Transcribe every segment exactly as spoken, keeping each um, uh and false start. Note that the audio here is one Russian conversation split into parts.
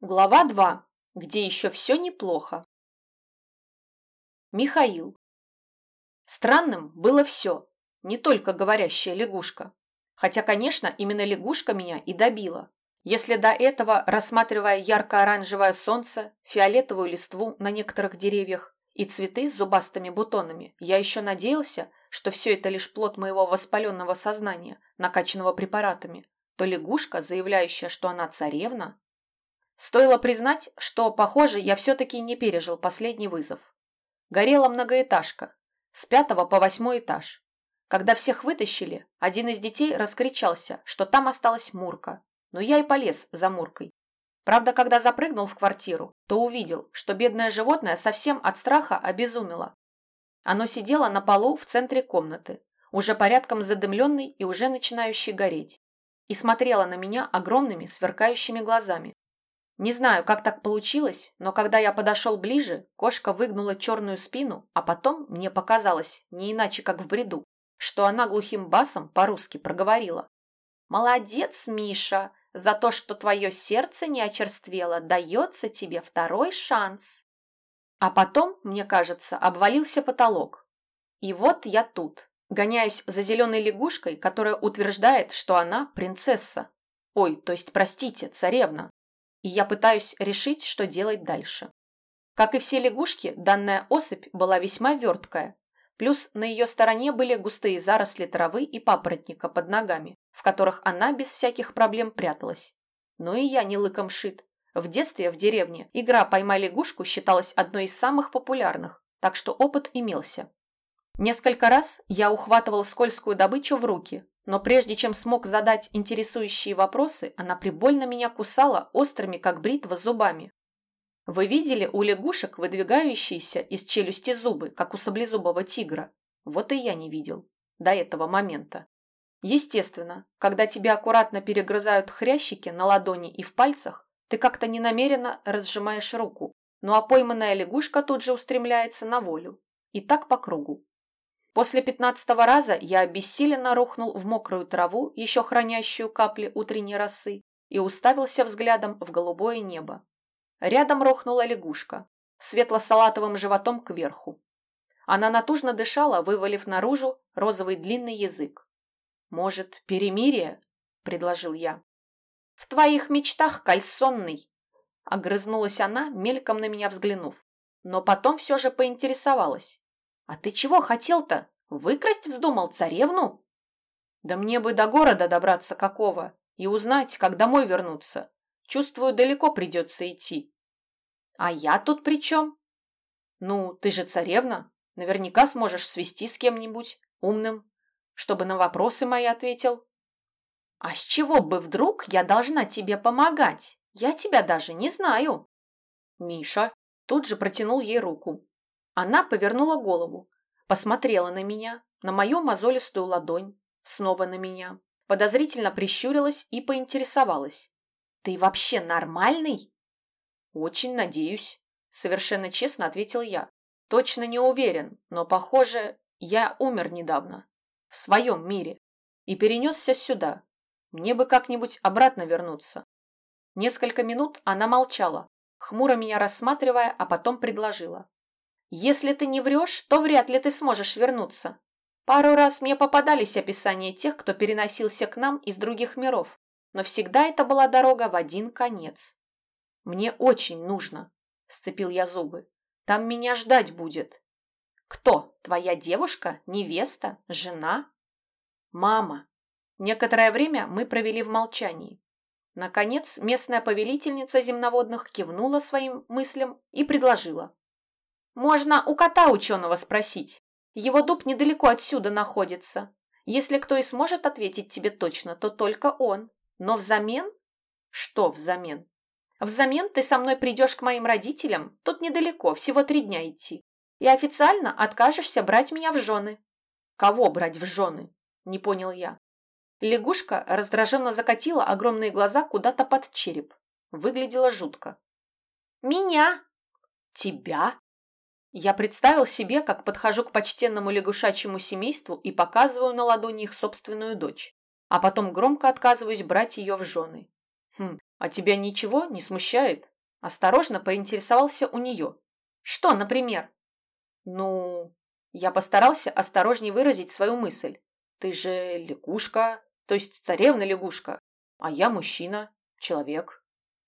Глава два, где еще все неплохо. Михаил. Странным было все, не только говорящая лягушка. Хотя, конечно, именно лягушка меня и добила. Если до этого, рассматривая ярко-оранжевое солнце, фиолетовую листву на некоторых деревьях и цветы с зубастыми бутонами, я еще надеялся, что все это лишь плод моего воспаленного сознания, накачанного препаратами, то лягушка, заявляющая, что она царевна. Стоило признать, что, похоже, я все-таки не пережил последний вызов. Горела многоэтажка, с пятого по восьмой этаж. Когда всех вытащили, один из детей раскричался, что там осталась Мурка, но я и полез за Муркой. Правда, когда запрыгнул в квартиру, то увидел, что бедное животное совсем от страха обезумело. Оно сидело на полу в центре комнаты, уже порядком задымленный и уже начинающий гореть, и смотрело на меня огромными сверкающими глазами. Не знаю, как так получилось, но когда я подошел ближе, кошка выгнула черную спину, а потом, мне показалось, не иначе как в бреду, что она глухим басом по-русски проговорила. «Молодец, Миша, за то, что твое сердце не очерствело, дается тебе второй шанс». А потом, мне кажется, обвалился потолок. И вот я тут, гоняюсь за зеленой лягушкой, которая утверждает, что она принцесса. Ой, то есть, простите, царевна. И я пытаюсь решить, что делать дальше. Как и все лягушки, данная особь была весьма верткая. Плюс на ее стороне были густые заросли травы и папоротника под ногами, в которых она без всяких проблем пряталась. Но и я не лыком шит. В детстве в деревне игра «Поймай лягушку» считалась одной из самых популярных, так что опыт имелся. Несколько раз я ухватывал скользкую добычу в руки, но прежде чем смог задать интересующие вопросы, она прибольно меня кусала острыми, как бритва, зубами. Вы видели у лягушек выдвигающиеся из челюсти зубы, как у саблезубого тигра? Вот и я не видел. До этого момента. Естественно, когда тебе аккуратно перегрызают хрящики на ладони и в пальцах, ты как-то ненамеренно разжимаешь руку, ну а пойманная лягушка тут же устремляется на волю. И так по кругу. После пятнадцатого раза я обессиленно рухнул в мокрую траву, еще хранящую капли утренней росы, и уставился взглядом в голубое небо. Рядом рухнула лягушка, светло-салатовым животом кверху. Она натужно дышала, вывалив наружу розовый длинный язык. «Может, перемирие?» – предложил я. «В твоих мечтах, кальсонный!» – огрызнулась она, мельком на меня взглянув. Но потом все же поинтересовалась. «А ты чего хотел-то? Выкрасть вздумал царевну?» «Да мне бы до города добраться какого и узнать, как домой вернуться. Чувствую, далеко придется идти». «А я тут при чем?» «Ну, ты же царевна. Наверняка сможешь свести с кем-нибудь умным, чтобы на вопросы мои ответил». «А с чего бы вдруг я должна тебе помогать? Я тебя даже не знаю». Миша тут же протянул ей руку. Она повернула голову, посмотрела на меня, на мою мозолистую ладонь, снова на меня, подозрительно прищурилась и поинтересовалась. «Ты вообще нормальный?» «Очень надеюсь», — совершенно честно ответил я. «Точно не уверен, но, похоже, я умер недавно, в своем мире, и перенесся сюда. Мне бы как-нибудь обратно вернуться». Несколько минут она молчала, хмуро меня рассматривая, а потом предложила. «Если ты не врешь, то вряд ли ты сможешь вернуться. Пару раз мне попадались описания тех, кто переносился к нам из других миров, но всегда это была дорога в один конец». «Мне очень нужно», – сцепил я зубы. «Там меня ждать будет». «Кто? Твоя девушка? Невеста? Жена?» «Мама». Некоторое время мы провели в молчании. Наконец, местная повелительница земноводных кивнула своим мыслям и предложила. «Можно у кота ученого спросить. Его дуб недалеко отсюда находится. Если кто и сможет ответить тебе точно, то только он. Но взамен...» «Что взамен?» «Взамен ты со мной придешь к моим родителям, тут недалеко, всего три дня идти, и официально откажешься брать меня в жены». «Кого брать в жены?» – не понял я. Лягушка раздраженно закатила огромные глаза куда-то под череп. Выглядела жутко. «Меня!» «Тебя?» Я представил себе, как подхожу к почтенному лягушачьему семейству и показываю на ладони их собственную дочь, а потом громко отказываюсь брать ее в жены. «Хм, а тебя ничего не смущает?» Осторожно поинтересовался у нее. Что, например? Ну, я постарался осторожнее выразить свою мысль. Ты же лягушка, то есть царевна-лягушка, а я мужчина, человек.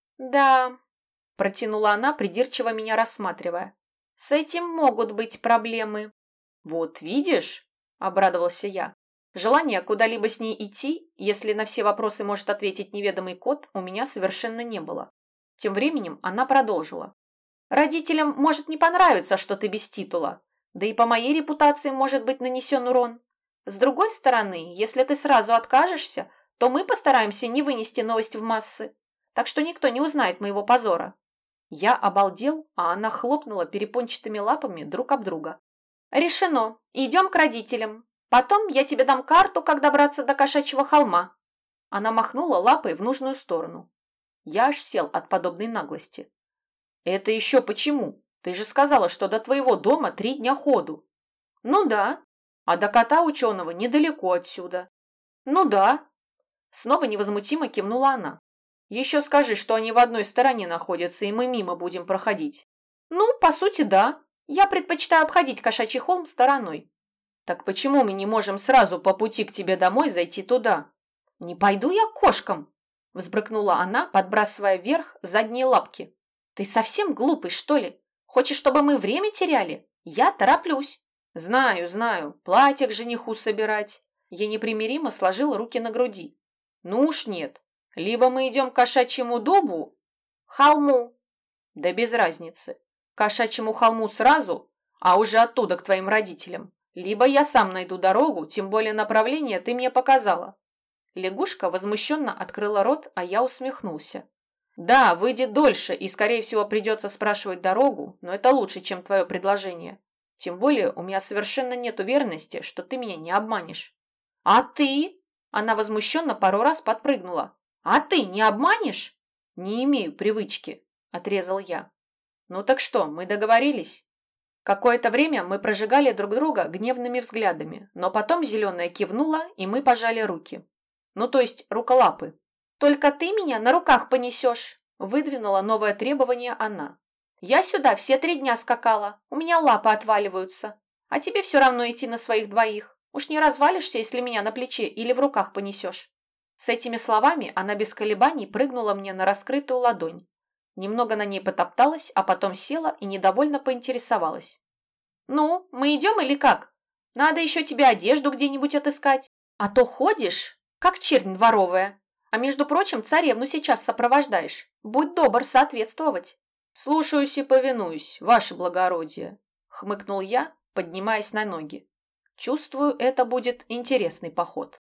Да, протянула она, придирчиво меня рассматривая. С этим могут быть проблемы. Вот видишь, обрадовался я. Желания куда-либо с ней идти, если на все вопросы может ответить неведомый кот, у меня совершенно не было. Тем временем она продолжила. Родителям может не понравиться, что ты без титула, да и по моей репутации может быть нанесен урон. С другой стороны, если ты сразу откажешься, то мы постараемся не вынести новость в массы, так что никто не узнает моего позора. Я обалдел, а она хлопнула перепончатыми лапами друг об друга. Решено, идем к родителям. Потом я тебе дам карту, как добраться до кошачьего холма. Она махнула лапой в нужную сторону. Я аж сел от подобной наглости. Это еще почему? Ты же сказала, что до твоего дома три дня ходу. Ну да. А до кота ученого недалеко отсюда. Ну да. Снова невозмутимо кивнула она. Еще скажи, что они в одной стороне находятся, и мы мимо будем проходить. Ну, по сути, да. Я предпочитаю обходить кошачий холм стороной. Так почему мы не можем сразу по пути к тебе домой зайти туда? Не пойду я к кошкам, взбрыкнула она, подбрасывая вверх задние лапки. Ты совсем глупый, что ли? Хочешь, чтобы мы время теряли? Я тороплюсь. Знаю, знаю, платье к жениху собирать. Я непримиримо сложила руки на груди. Ну уж нет. Либо мы идем к кошачьему дубу, холму. Да без разницы. К кошачьему холму сразу, а уже оттуда к твоим родителям. Либо я сам найду дорогу, тем более направление ты мне показала. Лягушка возмущенно открыла рот, а я усмехнулся. Да, выйдет дольше и, скорее всего, придется спрашивать дорогу, но это лучше, чем твое предложение. Тем более у меня совершенно нет уверенности, что ты меня не обманешь. А ты? Она возмущенно пару раз подпрыгнула. А ты не обманешь? Не имею привычки, отрезал я. Ну так что, мы договорились? Какое-то время мы прожигали друг друга гневными взглядами, но потом зеленая кивнула, и мы пожали руки. Ну, то есть руколапы. «Только ты меня на руках понесешь», – выдвинула новое требование она. «Я сюда все три дня скакала, у меня лапы отваливаются, а тебе все равно идти на своих двоих. Уж не развалишься, если меня на плече или в руках понесешь». С этими словами она без колебаний прыгнула мне на раскрытую ладонь. Немного на ней потопталась, а потом села и недовольно поинтересовалась. «Ну, мы идем или как? Надо еще тебе одежду где-нибудь отыскать. А то ходишь, как чернь дворовая. А между прочим, царевну сейчас сопровождаешь. Будь добр соответствовать». «Слушаюсь и повинуюсь, ваше благородие», — хмыкнул я, поднимаясь на ноги. «Чувствую, это будет интересный поход».